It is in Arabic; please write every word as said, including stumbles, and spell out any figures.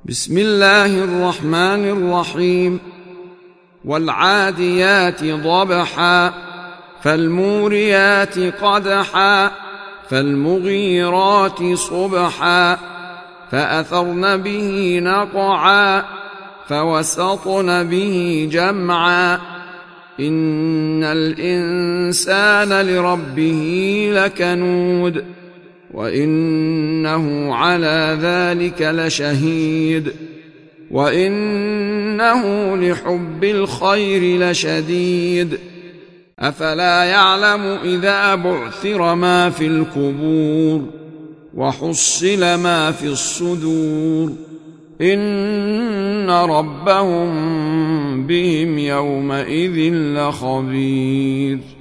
بسم الله الرحمن الرحيم والعاديات ضبحا فالموريات قدحا فالمغيرات صبحا فأثرن به نقعا فوسطن به جمعا إن الإنسان لربه لكنود وإنه على ذلك لشهيد وإنه لحب الخير لشديد أفلا يعلم إذا بعثر ما في القبور وحصل ما في الصدور إن ربهم بهم يومئذ لخبير.